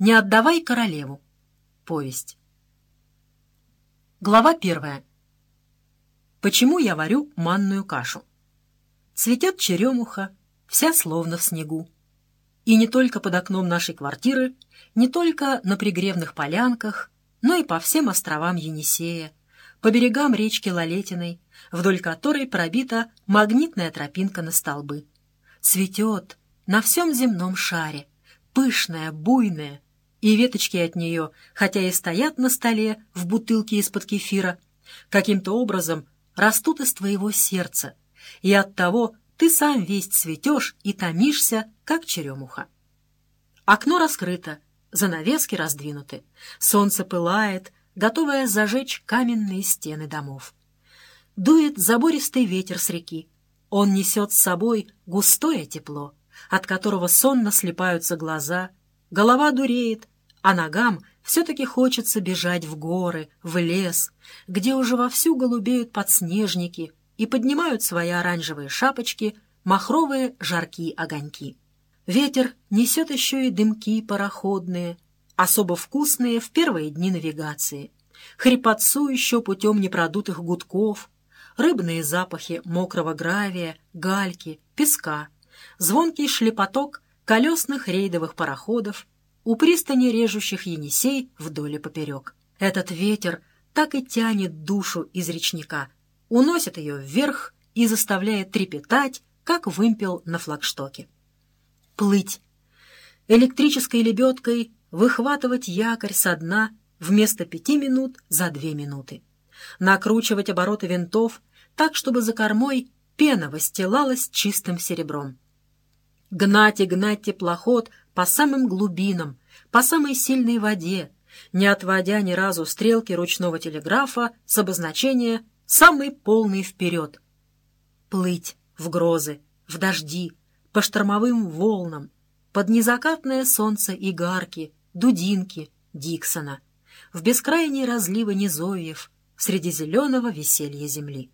Не отдавай королеву. Повесть. Глава 1. Почему я варю манную кашу? Цветет черемуха, вся словно в снегу. И не только под окном нашей квартиры, не только на пригревных полянках, но и по всем островам Енисея, по берегам речки Лолетиной, вдоль которой пробита магнитная тропинка на столбы. Цветет на всем земном шаре, пышная, буйная, и веточки от нее, хотя и стоят на столе в бутылке из-под кефира, каким-то образом растут из твоего сердца, и оттого ты сам весь цветешь и томишься, как черемуха. Окно раскрыто, занавески раздвинуты, солнце пылает, готовое зажечь каменные стены домов. Дует забористый ветер с реки, он несет с собой густое тепло, от которого сонно слипаются глаза, голова дуреет, а ногам все-таки хочется бежать в горы, в лес, где уже вовсю голубеют подснежники и поднимают свои оранжевые шапочки махровые жаркие огоньки. Ветер несет еще и дымки пароходные, особо вкусные в первые дни навигации, хрипотцу еще путем непродутых гудков, рыбные запахи мокрого гравия, гальки, песка, звонкий шлепоток колесных рейдовых пароходов, у пристани режущих Енисей вдоль и поперек. Этот ветер так и тянет душу из речника, уносит ее вверх и заставляет трепетать, как вымпел на флагштоке. Плыть. Электрической лебедкой выхватывать якорь со дна вместо 5 минут за 2 минуты. Накручивать обороты винтов так, чтобы за кормой пена выстилалась чистым серебром. Гнать и гнать теплоход по самым глубинам, по самой сильной воде, не отводя ни разу стрелки ручного телеграфа с обозначения «самый полный вперед». Плыть в грозы, в дожди, по штормовым волнам, под незакатное солнце Игарки, Дудинки, Диксона, в бескрайние разливы низовьев, среди зеленого веселья земли.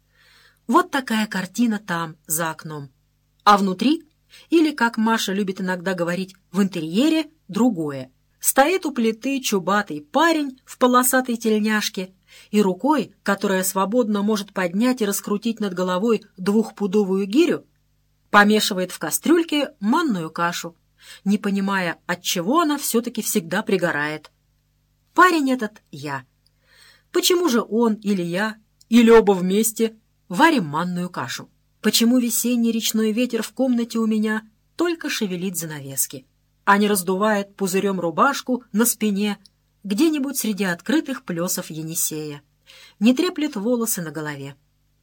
Вот такая картина там, за окном. А внутри, или, как Маша любит иногда говорить, в интерьере, другое. Стоит у плиты чубатый парень в полосатой тельняшке и рукой, которая свободно может поднять и раскрутить над головой 2-пудовую гирю, помешивает в кастрюльке манную кашу, не понимая, отчего она все-таки всегда пригорает. Парень этот я. Почему же он или я, или оба вместе варим манную кашу? Почему весенний речной ветер в комнате у меня только шевелит занавески, а не раздувает пузырем рубашку на спине где-нибудь среди открытых плесов Енисея, не треплет волосы на голове?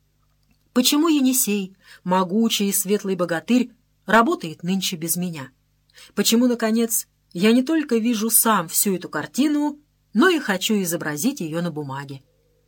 Почему Енисей, могучий и светлый богатырь, работает нынче без меня? Почему, наконец, я не только вижу сам всю эту картину, но и хочу изобразить ее на бумаге?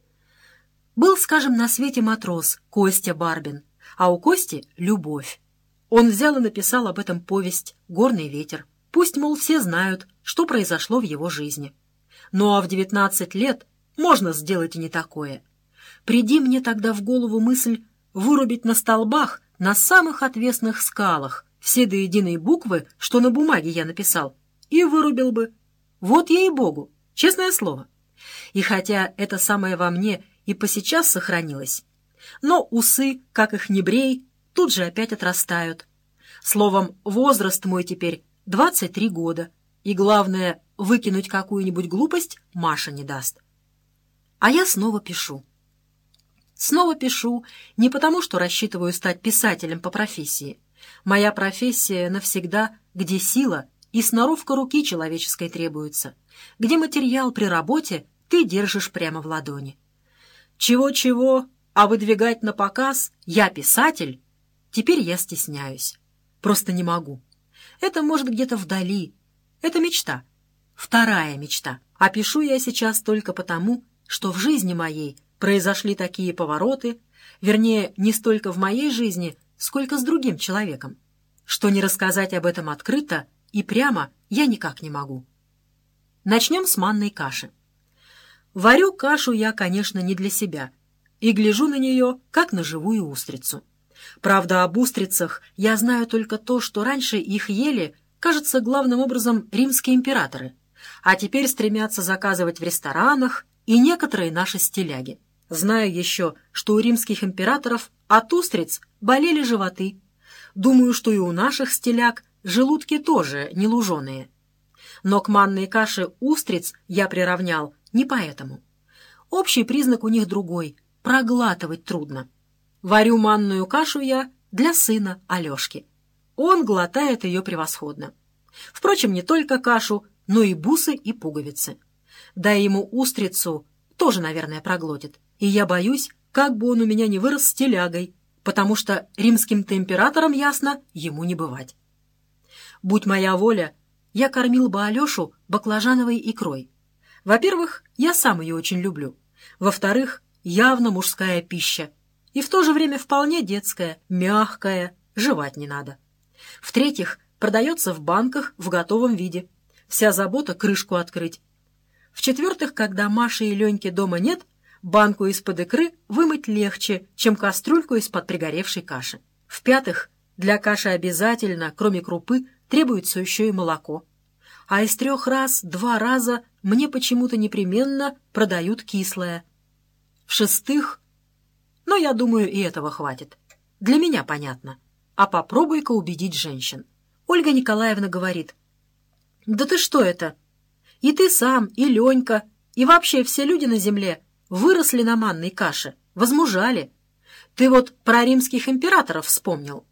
Был, скажем, на свете матрос Костя Барбин, а у Кости — любовь. Он взял и написал об этом повесть «Горный ветер». Пусть, мол, все знают, что произошло в его жизни. Ну а в 19 лет можно сделать и не такое. Приди мне тогда в голову мысль вырубить на столбах, на самых отвесных скалах, все до единой буквы, что на бумаге я написал, и вырубил бы. Вот ей-богу, честное слово. И хотя это самое во мне и посейчас сохранилось, но усы, как их не брей, тут же опять отрастают. Словом, возраст мой теперь 23 года, и главное, выкинуть какую-нибудь глупость Маша не даст. А я снова пишу. Снова пишу не потому, что рассчитываю стать писателем по профессии. Моя профессия навсегда, где сила и сноровка руки человеческой требуется, где материал при работе ты держишь прямо в ладони. Чего-чего, а выдвигать на показ «я писатель» теперь я стесняюсь. Просто не могу. Это может где-то вдали. Это мечта. Вторая мечта. А пишу я сейчас только потому, что в жизни моей произошли такие повороты, вернее, не столько в моей жизни, сколько с другим человеком, что не рассказать об этом открыто и прямо я никак не могу. Начнем с манной каши. Варю кашу я, конечно, не для себя, и гляжу на нее, как на живую устрицу. Правда, об устрицах я знаю только то, что раньше их ели кажется, главным образом римские императоры, а теперь стремятся заказывать в ресторанах и некоторые наши стиляги. Знаю еще, что у римских императоров от устриц болели животы. Думаю, что и у наших стиляг желудки тоже не луженые. Но к манной каше устриц я приравнял не поэтому. Общий признак у них другой — проглатывать трудно. Варю манную кашу я для сына Алешки. Он глотает ее превосходно. Впрочем, не только кашу, но и бусы и пуговицы. Дай ему устрицу, тоже, наверное, проглотит. И я боюсь, как бы он у меня не вырос стилягой, потому что римским-то императором, ясно, ему не бывать. Будь моя воля, я кормил бы Алешу баклажановой икрой. Во-первых, я сам ее очень люблю. Во-вторых, явно мужская пища. И в то же время вполне детская, мягкая, жевать не надо. В-третьих, продается в банках в готовом виде. Вся забота — крышку открыть. В-четвертых, когда Маши и Леньки дома нет, банку из-под икры вымыть легче, чем кастрюльку из-под пригоревшей каши. В-пятых, для каши обязательно, кроме крупы, требуется еще и молоко. А из 3 раз 2 раза мне почему-то непременно продают кислое. В-шестых, но я думаю, и этого хватит. Для меня понятно. А попробуй-ка убедить женщин. Ольга Николаевна говорит: «Да ты что это? И ты сам, и Ленька, и вообще все люди на земле выросли на манной каше, возмужали. Ты вот про римских императоров вспомнил.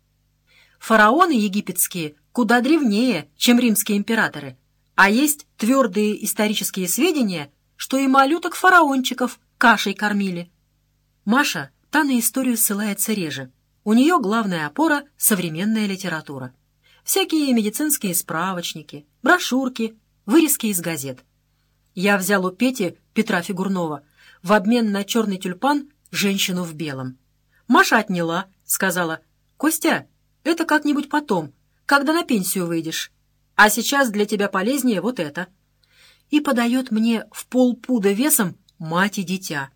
Фараоны египетские куда древнее, чем римские императоры, а есть твердые исторические сведения, что и малюток-фараончиков кашей кормили». Маша та на историю ссылается реже. У нее главная опора — современная литература. Всякие медицинские справочники, брошюрки, вырезки из газет. Я взял у Пети, Петра Фигурнова, в обмен на черный тюльпан женщину в белом. Маша отняла, сказала: «Костя, это как-нибудь потом, когда на пенсию выйдешь. А сейчас для тебя полезнее вот это». И подает мне в полпуда весом «Мать и дитя».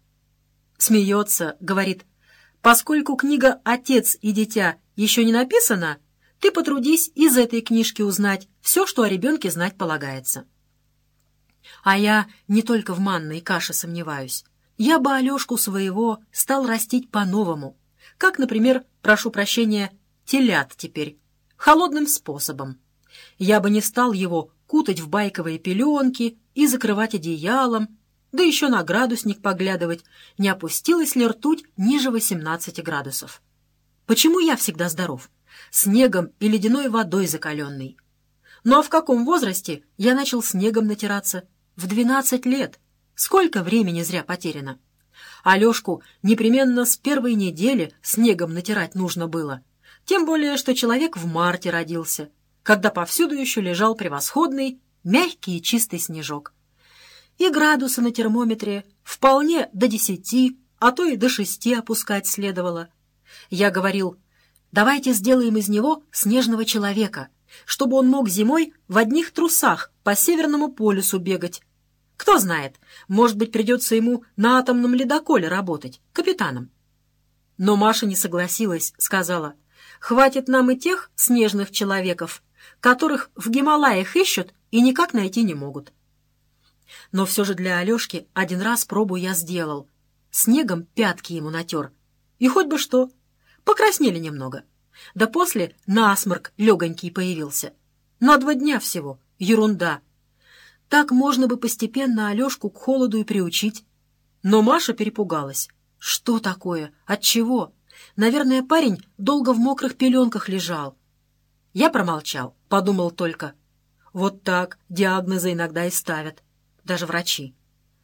Смеется, говорит: «Поскольку книга «Отец и дитя» еще не написана, ты потрудись из этой книжки узнать все, что о ребенке знать полагается». А я не только в манной каше сомневаюсь. Я бы Алешку своего стал растить по-новому. Как, например, прошу прощения, телят теперь, холодным способом. Я бы не стал его кутать в байковые пеленки и закрывать одеялом, да еще на градусник поглядывать, не опустилась ли ртуть ниже 18 градусов. Почему я всегда здоров? Снегом и ледяной водой закаленный. Ну а в каком возрасте я начал снегом натираться? В 12 лет. Сколько времени зря потеряно. Алешку непременно с первой недели снегом натирать нужно было. Тем более, что человек в марте родился, когда повсюду еще лежал превосходный, мягкий и чистый снежок. И градусы на термометре вполне до 10, а то и до 6 опускать следовало. Я говорил: давайте сделаем из него снежного человека, чтобы он мог зимой в одних трусах по Северному полюсу бегать. Кто знает, может быть, придется ему на атомном ледоколе работать, капитаном. Но Маша не согласилась, сказала: хватит нам и тех снежных человеков, которых в Гималаях ищут и никак найти не могут. Но все же для Алешки один раз пробу я сделал. Снегом пятки ему натер. И хоть бы что, покраснели немного. Да после насморк легонький появился. На 2 дня всего. Ерунда. Так можно бы постепенно Алешку к холоду и приучить. Но Маша перепугалась. Что такое? Отчего? Наверное, парень долго в мокрых пеленках лежал. Я промолчал, подумал только: вот так диагнозы иногда и ставят. Даже врачи.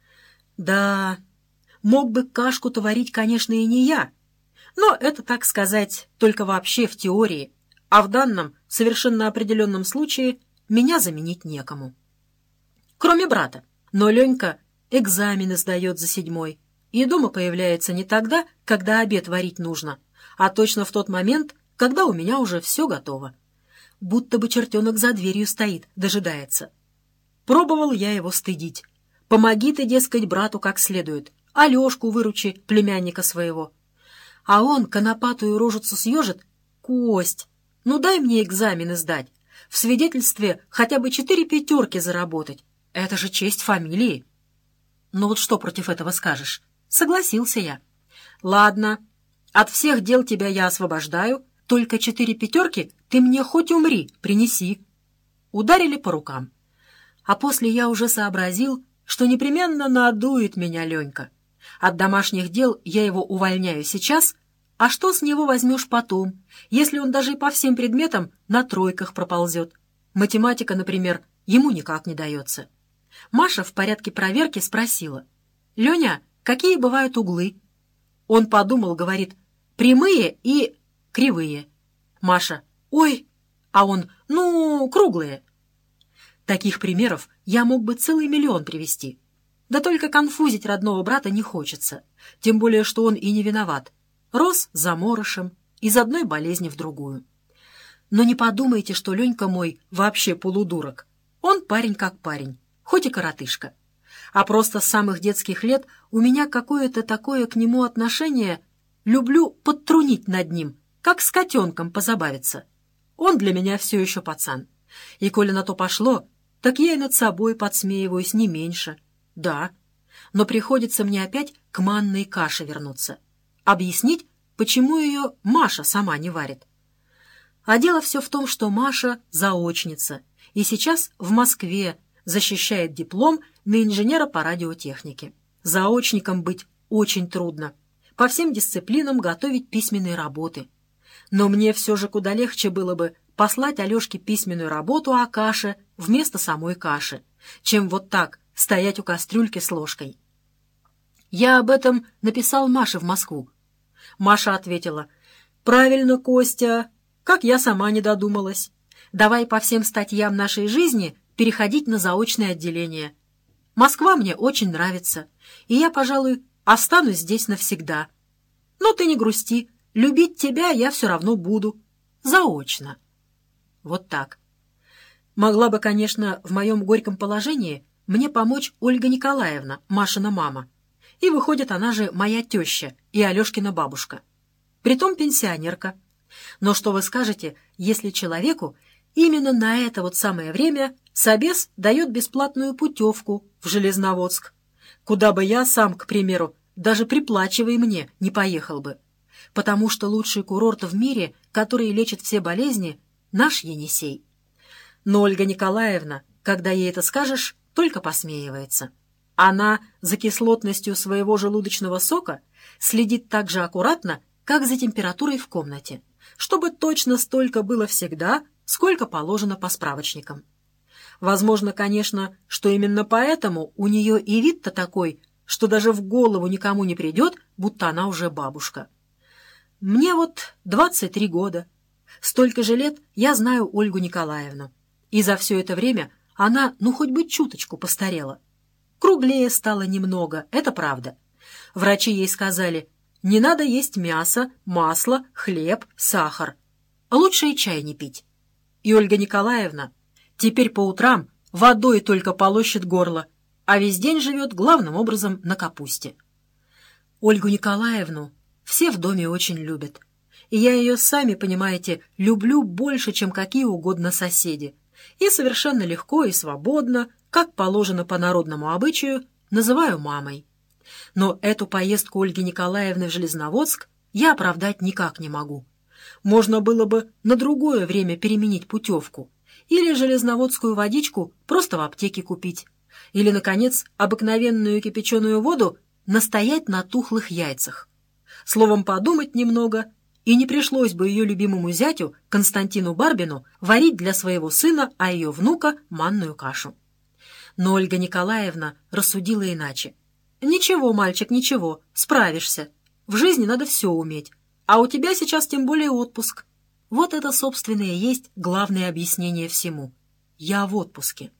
Да, мог бы кашку-то варить, конечно, и не я. Но это, так сказать, только вообще в теории. А в данном, совершенно определенном случае меня заменить некому. Кроме брата. Но Ленька экзамены сдает за 7-й. И дома появляется не тогда, когда обед варить нужно, а точно в тот момент, когда у меня уже все готово. Будто бы чертенок за дверью стоит, дожидается. Пробовал я его стыдить. Помоги ты, дескать, брату как следует. Алешку выручи, племянника своего. А он конопатую рожицу съежит: «Кость, ну дай мне экзамены сдать. В свидетельстве хотя бы 4 пятерки заработать. Это же честь фамилии. Ну вот что против этого скажешь? Согласился я. Ладно, от всех дел тебя я освобождаю, только 4 пятерки ты мне хоть умри, принеси. Ударили по рукам. А после я уже сообразил, что непременно надует меня Ленька. От домашних дел я его увольняю сейчас, а что с него возьмешь потом, если он даже и по всем предметам на тройках проползет? Математика, например, ему никак не дается. Маша в порядке проверки спросила: «Леня, какие бывают углы?» Он подумал, говорит: «Прямые и кривые». Маша: «Ой!» А он: «Ну, круглые». Таких примеров я мог бы целый миллион привести. Да только конфузить родного брата не хочется, тем более, что он и не виноват. Рос заморышем, из одной болезни в другую. Но не подумайте, что Ленька мой вообще полудурок. Он парень как парень, хоть и коротышка. А просто с самых детских лет у меня какое-то такое к нему отношение, люблю подтрунить над ним, как с котенком позабавиться. Он для меня все еще пацан. И коли на то пошло, так я и над собой подсмеиваюсь не меньше. Да, но приходится мне опять к манной каше вернуться. Объяснить, почему ее Маша сама не варит. А дело все в том, что Маша заочница и сейчас в Москве защищает диплом на инженера по радиотехнике. Заочником быть очень трудно. По всем дисциплинам готовить письменные работы. Но мне все же куда легче было бы послать Алешке письменную работу о каше вместо самой каши, чем вот так стоять у кастрюльки с ложкой. Я об этом написал Маше в Москву. Маша ответила: «Правильно, Костя, как я сама не додумалась. Давай по всем статьям нашей жизни переходить на заочное отделение. Москва мне очень нравится, и я, пожалуй, останусь здесь навсегда. Но ты не грусти, любить тебя я все равно буду. Заочно». Вот так. Могла бы, конечно, в моем горьком положении мне помочь Ольга Николаевна, Машина мама. И выходит, она же моя теща и Алешкина бабушка. Притом пенсионерка. Но что вы скажете, если человеку именно на это вот самое время собес дает бесплатную путевку в Железноводск, куда бы я сам, к примеру, даже приплачивая мне, не поехал бы, потому что лучший курорт в мире, который лечит все болезни, наш Енисей. Но Ольга Николаевна, когда ей это скажешь, только посмеивается. Она за кислотностью своего желудочного сока следит так же аккуратно, как за температурой в комнате, чтобы точно столько было всегда, сколько положено по справочникам. Возможно, конечно, что именно поэтому у нее и вид-то такой, что даже в голову никому не придет, будто она уже бабушка. Мне вот 23 года. Столько же лет я знаю Ольгу Николаевну. И за все это время она, ну, хоть бы чуточку постарела. Круглее стало немного, это правда. Врачи ей сказали: не надо есть мясо, масло, хлеб, сахар. Лучше и чай не пить. И Ольга Николаевна теперь по утрам водой только полощет горло, а весь день живет главным образом на капусте. Ольгу Николаевну все в доме очень любят. И я ее, сами понимаете, люблю больше, чем какие угодно соседи. И совершенно легко и свободно, как положено по народному обычаю, называю мамой. Но эту поездку Ольги Николаевны в Железноводск я оправдать никак не могу. Можно было бы на другое время переменить путевку. Или железноводскую водичку просто в аптеке купить. Или, наконец, обыкновенную кипяченую воду настоять на тухлых яйцах. Словом, подумать немного, и не пришлось бы ее любимому зятю, Константину Барбину, варить для своего сына, а ее внука, манную кашу. Но Ольга Николаевна рассудила иначе. «Ничего, мальчик, ничего, справишься. В жизни надо все уметь. А у тебя сейчас тем более отпуск». Вот это, собственно, и есть главное объяснение всему. Я в отпуске.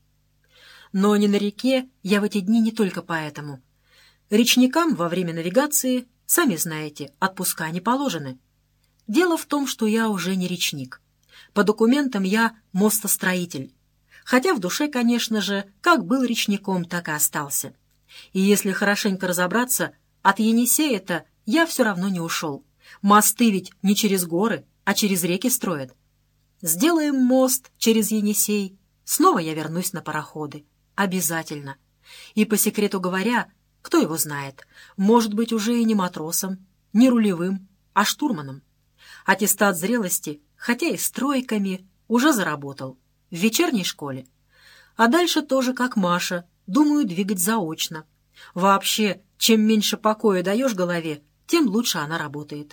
Но не на реке я в эти дни не только поэтому. Речникам во время навигации, сами знаете, отпуска не положены. Дело в том, что я уже не речник. По документам я мостостроитель. Хотя в душе, конечно же, как был речником, так и остался. И если хорошенько разобраться, от Енисея-то я все равно не ушел. Мосты ведь не через горы, а через реки строят. Сделаем мост через Енисей. Снова я вернусь на пароходы. Обязательно. И по секрету говоря, кто его знает, может быть, уже и не матросом, не рулевым, а штурманом. Аттестат зрелости, хотя и с тройками, уже заработал. В вечерней школе. А дальше тоже как Маша, думаю, двигать заочно. Вообще, чем меньше покоя даешь голове, тем лучше она работает.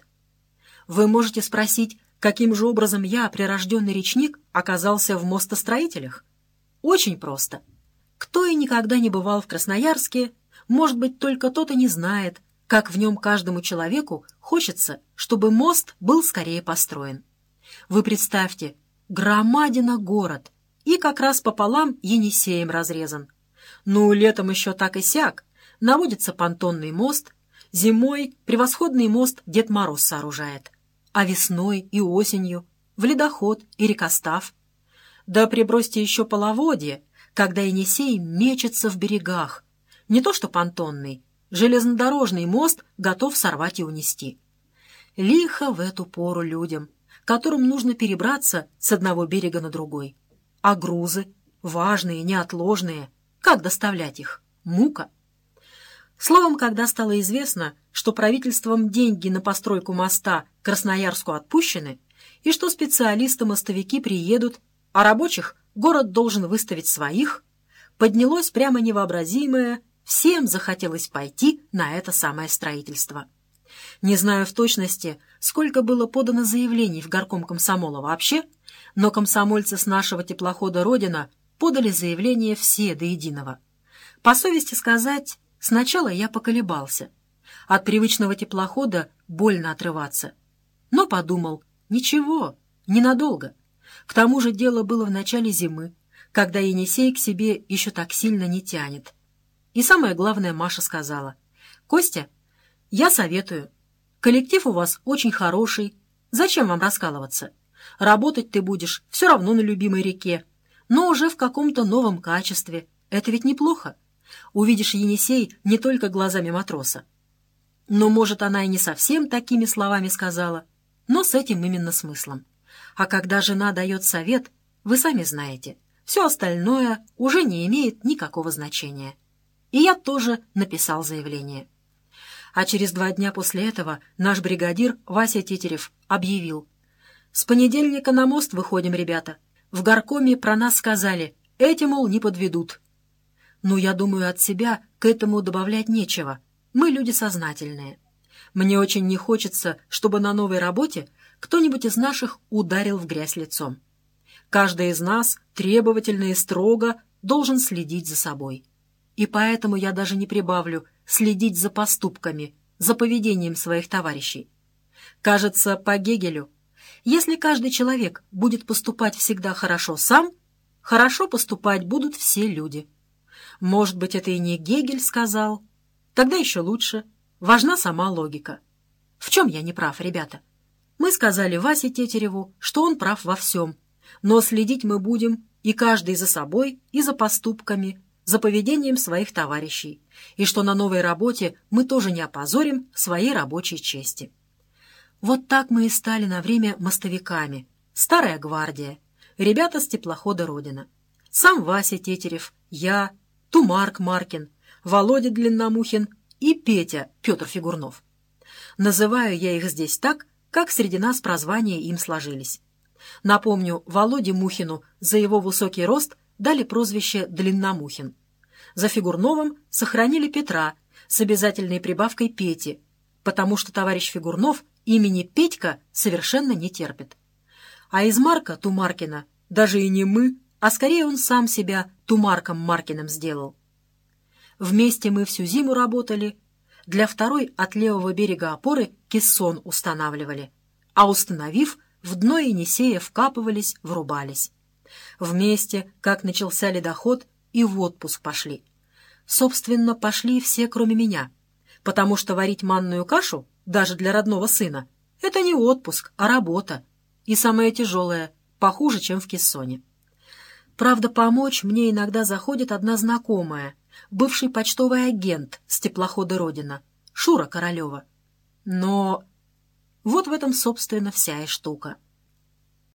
Вы можете спросить, каким же образом я, прирожденный речник, оказался в мостостроителях? Очень просто. Кто и никогда не бывал в Красноярске, может быть, только тот и не знает, как в нем каждому человеку хочется, чтобы мост был скорее построен. Вы представьте, громадина город, и как раз пополам Енисеем разрезан. Ну, летом еще так и сяк, наводится понтонный мост, зимой превосходный мост Дед Мороз сооружает, а весной и осенью в ледоход и рекостав. Да прибросьте еще половодье, когда Енисей мечется в берегах. Не то что понтонный, железнодорожный мост готов сорвать и унести. Лихо в эту пору людям, которым нужно перебраться с одного берега на другой. А грузы, важные, неотложные, как доставлять их? Мука. Словом, когда стало известно, что правительством деньги на постройку моста Красноярску отпущены, и что специалисты-мостовики приедут, а рабочих город должен выставить своих, поднялось прямо невообразимое, всем захотелось пойти на это самое строительство. Не знаю в точности, сколько было подано заявлений в горком комсомола вообще, но комсомольцы с нашего теплохода «Родина» подали заявление все до единого. По совести сказать, сначала я поколебался. От привычного теплохода больно отрываться. Но подумал, ничего, ненадолго. К тому же дело было в начале зимы, когда Енисей к себе еще так сильно не тянет. И самое главное, Маша сказала: «Костя, я советую. Коллектив у вас очень хороший. Зачем вам раскалываться? Работать ты будешь все равно на любимой реке, но уже в каком-то новом качестве. Это ведь неплохо. Увидишь Енисей не только глазами матроса». Но, может, она и не совсем такими словами сказала, но с этим именно смыслом. А когда жена дает совет, вы сами знаете, все остальное уже не имеет никакого значения. И я тоже написал заявление. А через 2 дня после этого наш бригадир Вася Тетерев объявил: «С понедельника на мост выходим, ребята. В горкоме про нас сказали, эти, мол, не подведут». Ну, я думаю, от себя к этому добавлять нечего. Мы люди сознательные. Мне очень не хочется, чтобы на новой работе кто-нибудь из наших ударил в грязь лицом. Каждый из нас требовательно и строго должен следить за собой. И поэтому я даже не прибавлю следить за поступками, за поведением своих товарищей. Кажется, по Гегелю, если каждый человек будет поступать всегда хорошо сам, хорошо поступать будут все люди. Может быть, это и не Гегель сказал? Тогда еще лучше. Важна сама логика. В чем я не прав, ребята? Мы сказали Васе Тетереву, что он прав во всем, но следить мы будем и каждый за собой, и за поступками, за поведением своих товарищей, и что на новой работе мы тоже не опозорим своей рабочей чести. Вот так мы и стали на время мостовиками. Старая гвардия, ребята с теплохода «Родина». Сам Вася Тетерев, я, Тумарк Маркин, Володя Длинномухин и Петя Петр Фигурнов. Называю я их здесь так, как среди нас прозвания им сложились. Напомню, Володе Мухину за его высокий рост дали прозвище Длинномухин. За Фигурновым сохранили Петра с обязательной прибавкой Пети, потому что товарищ Фигурнов имени Петька совершенно не терпит. А из Марка Тумаркина даже и не мы, а скорее он сам себя Тумарком Маркиным сделал. Вместе мы всю зиму работали, для второй от левого берега опоры кессон устанавливали, а установив, в дно Енисея вкапывались, врубались. Вместе, как начался ледоход, и в отпуск пошли. Собственно, пошли все, кроме меня, потому что варить манную кашу, даже для родного сына, это не отпуск, а работа, и самое тяжелое, похуже, чем в кессоне. Правда, помочь мне иногда заходит одна знакомая, бывший почтовый агент с теплохода «Родина», Шура Королева. Но вот в этом, собственно, вся и штука.